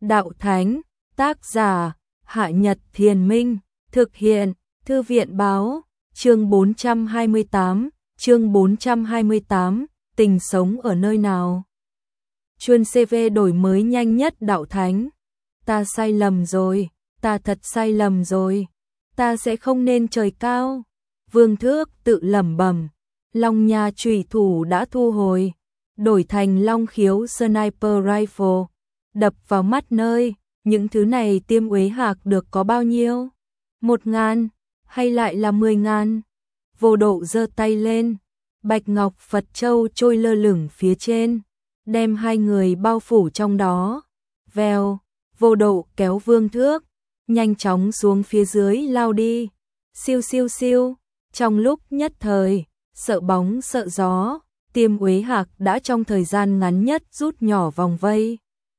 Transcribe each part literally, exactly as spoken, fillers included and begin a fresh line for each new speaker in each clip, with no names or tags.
Đạo Thánh, tác giả, Hạ Nhật Thiền Minh, thực hiện, Thư viện báo, chương bốn trăm hai mươi tám, chương bốn trăm hai mươi tám, tình sống ở nơi nào? Chuyên xê vê đổi mới nhanh nhất Đạo Thánh. Ta sai lầm rồi, ta thật sai lầm rồi, ta sẽ không nên trời cao. Vương Thước tự lẩm bẩm, Long Nha chủy thủ đã thu hồi, đổi thành Long Khiếu Sniper Rifle, đập vào mắt nơi, những thứ này Tiêm Uế Hạc được có bao nhiêu? Một ngàn, hay lại là mười ngàn? Vô Độ giơ tay lên, bạch ngọc Phật Châu trôi lơ lửng phía trên, đem hai người bao phủ trong đó. Vèo, Vô Độ kéo Vương Thước, nhanh chóng xuống phía dưới lao đi. Siêu siêu siêu, trong lúc nhất thời, sợ bóng sợ gió, Tiêm Uế Hạc đã trong thời gian ngắn nhất rút nhỏ vòng vây.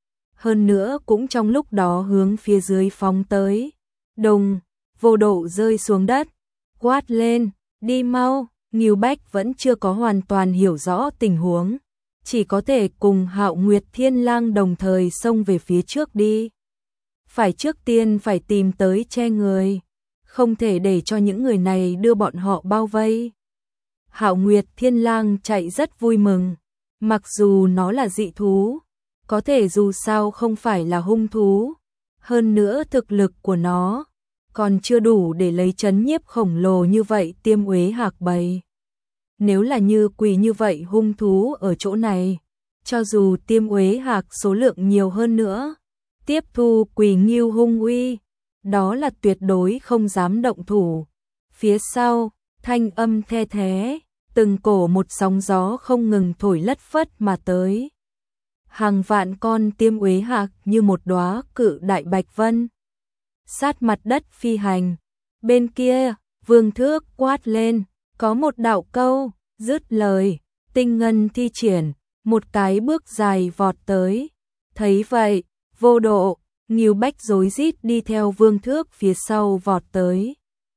Hơn nữa cũng trong lúc đó hướng phía dưới phóng tới. Đùng, Vô Độ rơi xuống đất, quát lên, đi mau. Ngưu Bách vẫn chưa có hoàn toàn hiểu rõ tình huống, chỉ có thể cùng Hạo Nguyệt Thiên Lang đồng thời xông về phía trước đi. Phải trước tiên phải tìm tới che người, không thể để cho những người này đưa bọn họ bao vây. Hạo Nguyệt Thiên Lang chạy rất vui mừng, mặc dù nó là dị thú, có thể dù sao không phải là hung thú, hơn nữa thực lực của nó còn chưa đủ để lấy chấn nhiếp khổng lồ như vậy Tiêm Uế Hạc bầy. Nếu là như quỷ như vậy hung thú ở chỗ này, cho dù Tiêm Uế Hạc số lượng nhiều hơn nữa, tiếp thu quỷ nghiêu hung uy, đó là tuyệt đối không dám động thủ. Phía sau, thanh âm the thé, từng cổ một sóng gió không ngừng thổi lất phất mà tới. Hàng vạn con Tiêm Uế Hạc như một đóa cự đại bạch vân, sát mặt đất phi hành. Bên kia, Vương Thước quát lên, có một đạo câu, dứt lời, tinh ngân thi triển, một cái bước dài vọt tới. Thấy vậy, Vô Độ, Ngưu Bách rối rít đi theo Vương Thước phía sau vọt tới.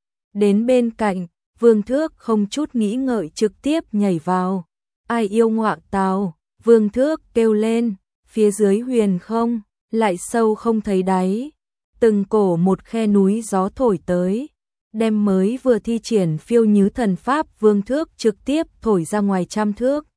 Đến bên cạnh, Vương Thước không chút nghĩ ngợi trực tiếp nhảy vào. Ai yêu ngọa tào, Vương Thước kêu lên, phía dưới huyền không, lại sâu không thấy đáy. Từng cổ một khe núi gió thổi tới, đem mới vừa thi triển phiêu nhứ thần pháp Vương Thước trực tiếp thổi ra ngoài trăm thước.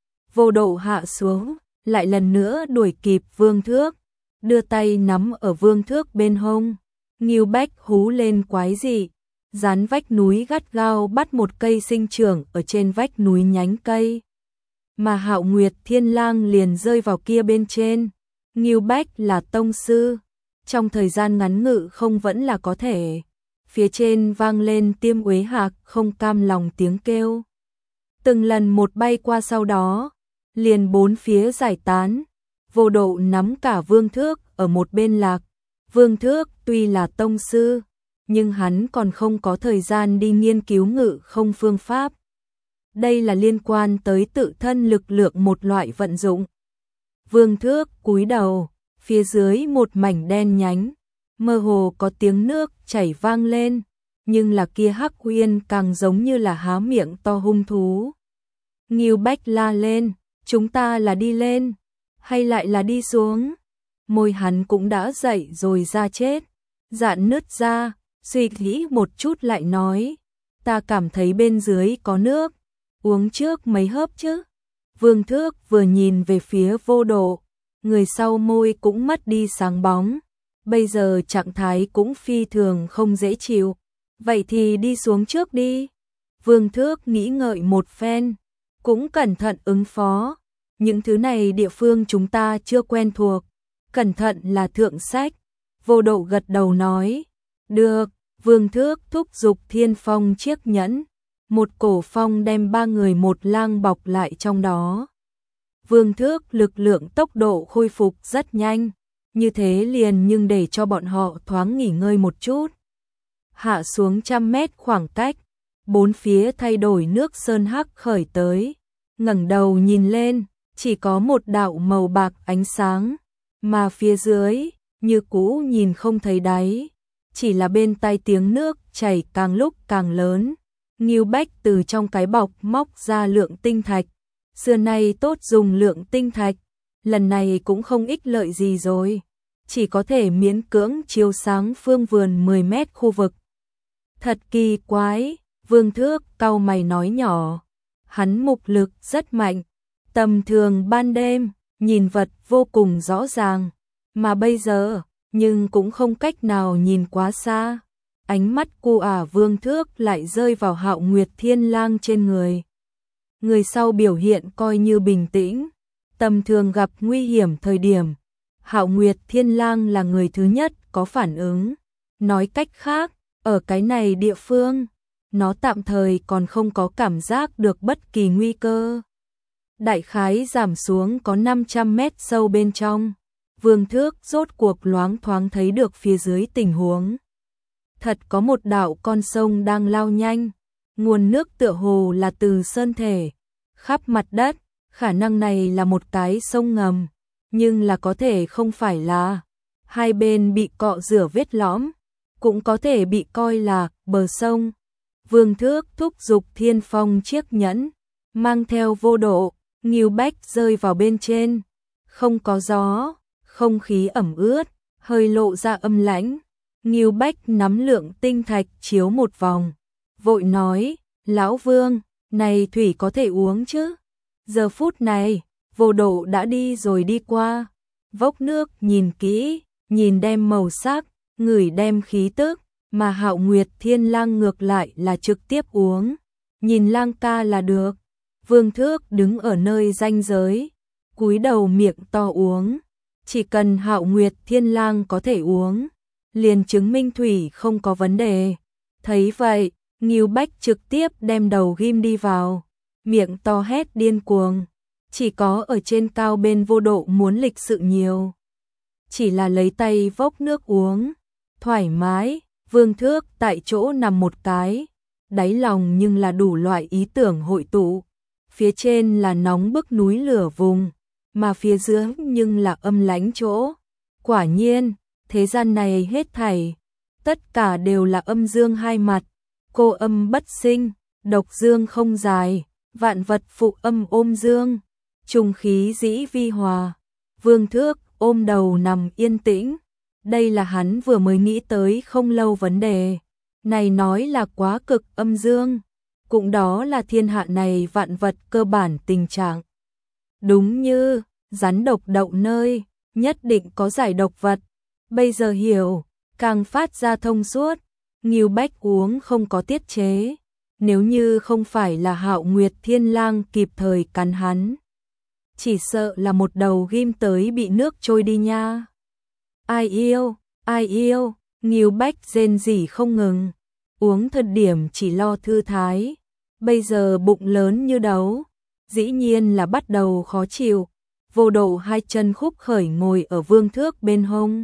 Vô Độ hạ xuống, lại lần nữa đuổi kịp Vương Thước, đưa tay nắm ở Vương Thước bên hông. Ngưu Bách hú lên quái dị, dán vách núi gắt gao bắt một cây sinh trưởng ở trên vách núi nhánh cây. Mà Hạo Nguyệt Thiên Lang liền rơi vào kia bên trên. Ngưu Bách là tông sư, trong thời gian ngắn ngự không vẫn là có thể. Phía trên vang lên Tiêm Uế Hạc không cam lòng tiếng kêu. Từng lần một bay qua sau đó, liền bốn phía giải tán. Vô Độ nắm cả Vương Thước ở một bên lạc. Vương Thước tuy là tông sư, nhưng hắn còn không có thời gian đi nghiên cứu ngự không phương pháp. Đây là liên quan tới tự thân lực lượng một loại vận dụng. Vương Thước cúi đầu, phía dưới một mảnh đen nhánh, mơ hồ có tiếng nước chảy vang lên, nhưng là kia Hắc Uyên càng giống như là há miệng to hung thú. Ngưu Bách la lên, chúng ta là đi lên, hay lại là đi xuống? Môi hắn cũng đã dậy rồi ra chết, dạn nứt ra, suy nghĩ một chút lại nói, ta cảm thấy bên dưới có nước, uống trước mấy hớp chứ. Vương Thước vừa nhìn về phía Vô Độ, người sau môi cũng mất đi sáng bóng, bây giờ trạng thái cũng phi thường không dễ chịu. Vậy thì đi xuống trước đi. Vương Thước nghĩ ngợi một phen, cũng cẩn thận ứng phó. Những thứ này địa phương chúng ta chưa quen thuộc, cẩn thận là thượng sách. Vô Độ gật đầu nói, được. Vương Thước thúc giục Thiên Phong chiếc nhẫn, một cổ phong đem ba người một lang bọc lại trong đó. Vương Thước lực lượng tốc độ khôi phục rất nhanh, như thế liền nhưng để cho bọn họ thoáng nghỉ ngơi một chút. Hạ xuống trăm mét khoảng cách, bốn phía thay đổi nước sơn hắc khởi tới, ngẩng đầu nhìn lên, chỉ có một đạo màu bạc ánh sáng, mà phía dưới, như cũ nhìn không thấy đáy, chỉ là bên tai tiếng nước chảy càng lúc càng lớn. Ngưu Bách từ trong cái bọc móc ra lượng tinh thạch, xưa nay tốt dùng lượng tinh thạch, lần này cũng không ích lợi gì rồi. chỉ có thể miễn cưỡng chiếu sáng phương vườn mười mét khu vực. Thật kỳ quái, Vương Thước cau mày nói nhỏ, hắn mục lực rất mạnh, tầm thường ban đêm, nhìn vật vô cùng rõ ràng, mà bây giờ, nhưng cũng không cách nào nhìn quá xa. Ánh mắt cu ả Vương Thước lại rơi vào Hạo Nguyệt Thiên Lang trên người. Người sau biểu hiện coi như bình tĩnh, tầm thường gặp nguy hiểm thời điểm, Hạo Nguyệt Thiên Lang là người thứ nhất có phản ứng. Nói cách khác, ở cái này địa phương, nó tạm thời còn không có cảm giác được bất kỳ nguy cơ. Đại khái giảm xuống có năm trăm mét sâu bên trong, Vương Thước rốt cuộc loáng thoáng thấy được phía dưới tình huống. Thật có một đạo con sông đang lao nhanh, nguồn nước tựa hồ là từ sơn thể, khắp mặt đất, khả năng này là một cái sông ngầm, nhưng là có thể không phải là. Hai bên bị cọ rửa vết lõm, cũng có thể bị coi là bờ sông. Vương Thước thúc giục Thiên Phong chiếc nhẫn, mang theo vô độ, Ngưu Bách rơi vào bên trên. Không có gió, không khí ẩm ướt, hơi lộ ra âm lãnh. Ngưu Bách nắm lượng tinh thạch chiếu một vòng, vội nói, Lão Vương, này thủy có thể uống chứ? Giờ phút này, vô độ đã đi rồi đi qua, vốc nước nhìn kỹ, nhìn đem màu sắc, ngửi đem khí tức, mà Hạo Nguyệt Thiên Lang ngược lại là trực tiếp uống, nhìn Lang ca là được. Vương Thước đứng ở nơi ranh giới, cúi đầu miệng to uống, chỉ cần Hạo Nguyệt Thiên Lang có thể uống, liền chứng minh thủy không có vấn đề. Thấy vậy, Ngưu Bách trực tiếp đem đầu ghim đi vào, miệng to hét điên cuồng, chỉ có ở trên cao bên vô độ muốn lịch sự nhiều. Chỉ là lấy tay vốc nước uống, thoải mái, Vương Thước tại chỗ nằm một cái, đáy lòng nhưng là đủ loại ý tưởng hội tụ. Phía trên là nóng bức núi lửa vùng, mà phía dưới nhưng là âm lãnh chỗ. Quả nhiên, thế gian này hết thảy, tất cả đều là âm dương hai mặt, cô âm bất sinh, độc dương không dài, vạn vật phụ âm ôm dương, trùng khí dĩ vi hòa. Vương Thước ôm đầu nằm yên tĩnh, đây là hắn vừa mới nghĩ tới không lâu vấn đề, này nói là quá cực âm dương, cũng đó là thiên hạ này vạn vật cơ bản tình trạng. Đúng như, rắn độc đậu nơi, nhất định có giải độc vật, bây giờ hiểu, càng phát ra thông suốt, Ngưu Bách uống không có tiết chế, nếu như không phải là Hạo Nguyệt Thiên Lang kịp thời cắn hắn, chỉ sợ là một đầu ghim tới bị nước trôi đi nha. Ai yêu, ai yêu, Ngưu Bách rên rỉ không ngừng, uống thời điểm chỉ lo thư thái, bây giờ bụng lớn như đấu, dĩ nhiên là bắt đầu khó chịu. Vô độ hai chân khúc khởi ngồi ở Vương Thước bên hông,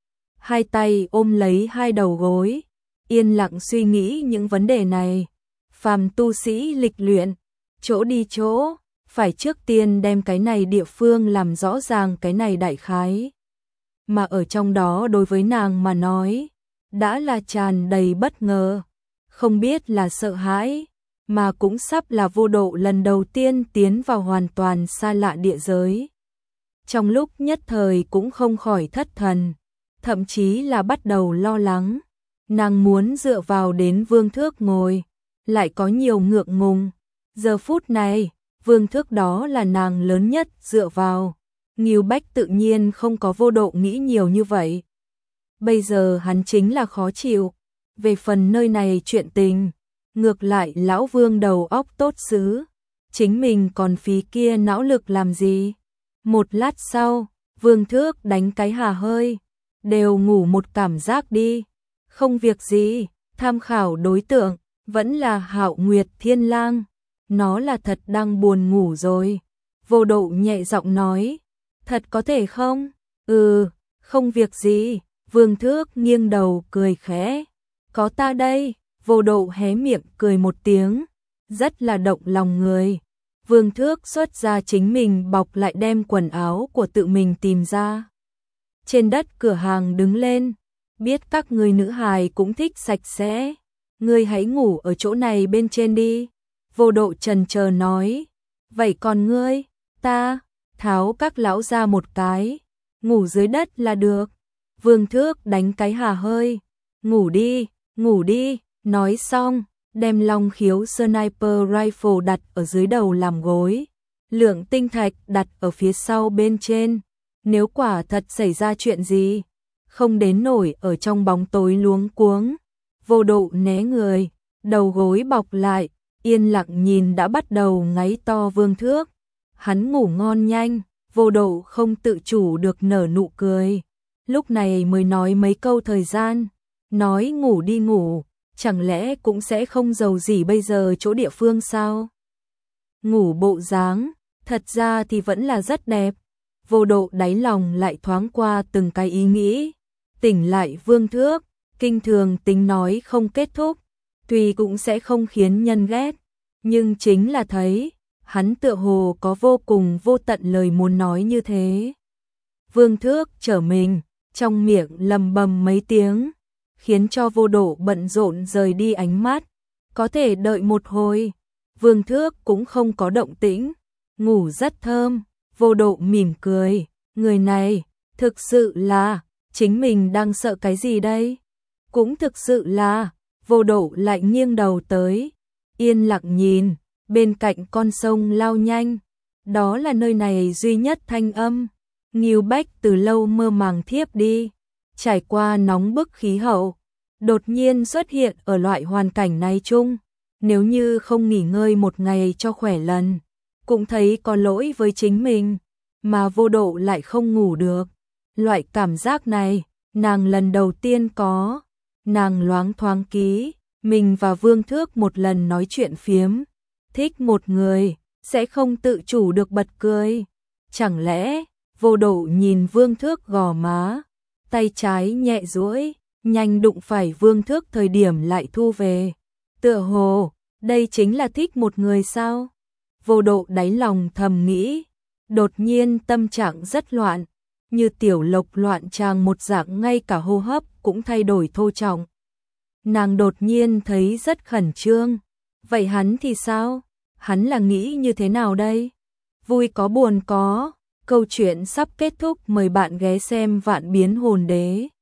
hai tay ôm lấy hai đầu gối, yên lặng suy nghĩ những vấn đề này. Phàm tu sĩ lịch luyện, chỗ đi chỗ, phải trước tiên đem cái này địa phương làm rõ ràng cái này đại khái. Mà ở trong đó đối với nàng mà nói, đã là tràn đầy bất ngờ, không biết là sợ hãi, mà cũng sắp là vô độ lần đầu tiên tiến vào hoàn toàn xa lạ địa giới. Trong lúc nhất thời cũng không khỏi thất thần, thậm chí là bắt đầu lo lắng. Nàng muốn dựa vào đến Vương Thước ngồi, lại có nhiều ngượng ngùng. Giờ phút này, Vương Thước đó là nàng lớn nhất dựa vào. Ngưu Bách tự nhiên không có vô độ nghĩ nhiều như vậy. Bây giờ hắn chính là khó chịu. Về phần nơi này chuyện tình, ngược lại lão Vương đầu óc tốt xứ, chính mình còn phí kia não lực làm gì. Một lát sau, Vương Thước đánh cái hà hơi, đều ngủ một cảm giác đi, không việc gì, tham khảo đối tượng, vẫn là Hạo Nguyệt Thiên Lang, nó là thật đang buồn ngủ rồi. Vô độ nhẹ giọng nói, thật có thể không? Ừ, không việc gì, Vương Thước nghiêng đầu cười khẽ, có ta đây, vô độ hé miệng cười một tiếng, rất là động lòng người. Vương Thước xuất ra chính mình bọc lại đem quần áo của tự mình tìm ra. Trên đất cửa hàng đứng lên, biết các người nữ hài cũng thích sạch sẽ, ngươi hãy ngủ ở chỗ này bên trên đi. Vô độ trần chờ nói, vậy còn ngươi, ta, tháo các lão ra một cái, ngủ dưới đất là được. Vương Thước đánh cái hà hơi, ngủ đi, ngủ đi, nói xong, đem Long Khiếu Sniper Rifle đặt ở dưới đầu làm gối, lượng tinh thạch đặt ở phía sau bên trên, nếu quả thật xảy ra chuyện gì, không đến nổi ở trong bóng tối luống cuống. Vô Độ né người, đầu gối bọc lại, yên lặng nhìn đã bắt đầu ngáy to Vương Thước. Hắn ngủ ngon nhanh, Vô Độ không tự chủ được nở nụ cười. Lúc này mới nói mấy câu thời gian, nói ngủ đi ngủ, chẳng lẽ cũng sẽ không giàu gì bây giờ chỗ địa phương sao? Ngủ bộ dáng, thật ra thì vẫn là rất đẹp. Vô Độ đáy lòng lại thoáng qua từng cái ý nghĩ. Tỉnh lại Vương Thước, kinh thường tính nói không kết thúc, tuy cũng sẽ không khiến nhân ghét, nhưng chính là thấy, hắn tựa hồ có vô cùng vô tận lời muốn nói như thế. Vương Thước trở mình, trong miệng lầm bầm mấy tiếng, khiến cho Vô Độ bận rộn rời đi ánh mắt, có thể đợi một hồi, Vương Thước cũng không có động tĩnh, ngủ rất thơm. Vô Độ mỉm cười, người này, thực sự là, chính mình đang sợ cái gì đây? Cũng thực sự là, Vô Độ lại nghiêng đầu tới, yên lặng nhìn, bên cạnh con sông lao nhanh, đó là nơi này duy nhất thanh âm. Ngưu Bách từ lâu mơ màng thiếp đi, trải qua nóng bức khí hậu, đột nhiên xuất hiện ở loại hoàn cảnh này chung, nếu như không nghỉ ngơi một ngày cho khỏe lần, cũng thấy có lỗi với chính mình, mà Vô Độ lại không ngủ được. Loại cảm giác này, nàng lần đầu tiên có, nàng loáng thoáng ký, mình và Vương Thước một lần nói chuyện phiếm, thích một người, sẽ không tự chủ được bật cười. Chẳng lẽ, Vô Độ nhìn Vương Thước gò má, tay trái nhẹ duỗi, nhanh đụng phải Vương Thước thời điểm lại thu về. Tựa hồ, đây chính là thích một người sao? Vô Độ đáy lòng thầm nghĩ, đột nhiên tâm trạng rất loạn, như tiểu lộc loạn tràng một dạng, ngay cả hô hấp cũng thay đổi thô trọng. Nàng đột nhiên thấy rất khẩn trương, vậy hắn thì sao? Hắn là nghĩ như thế nào đây? Vui có buồn có, câu chuyện sắp kết thúc, mời bạn ghé xem Vạn Biến Hồn Đế.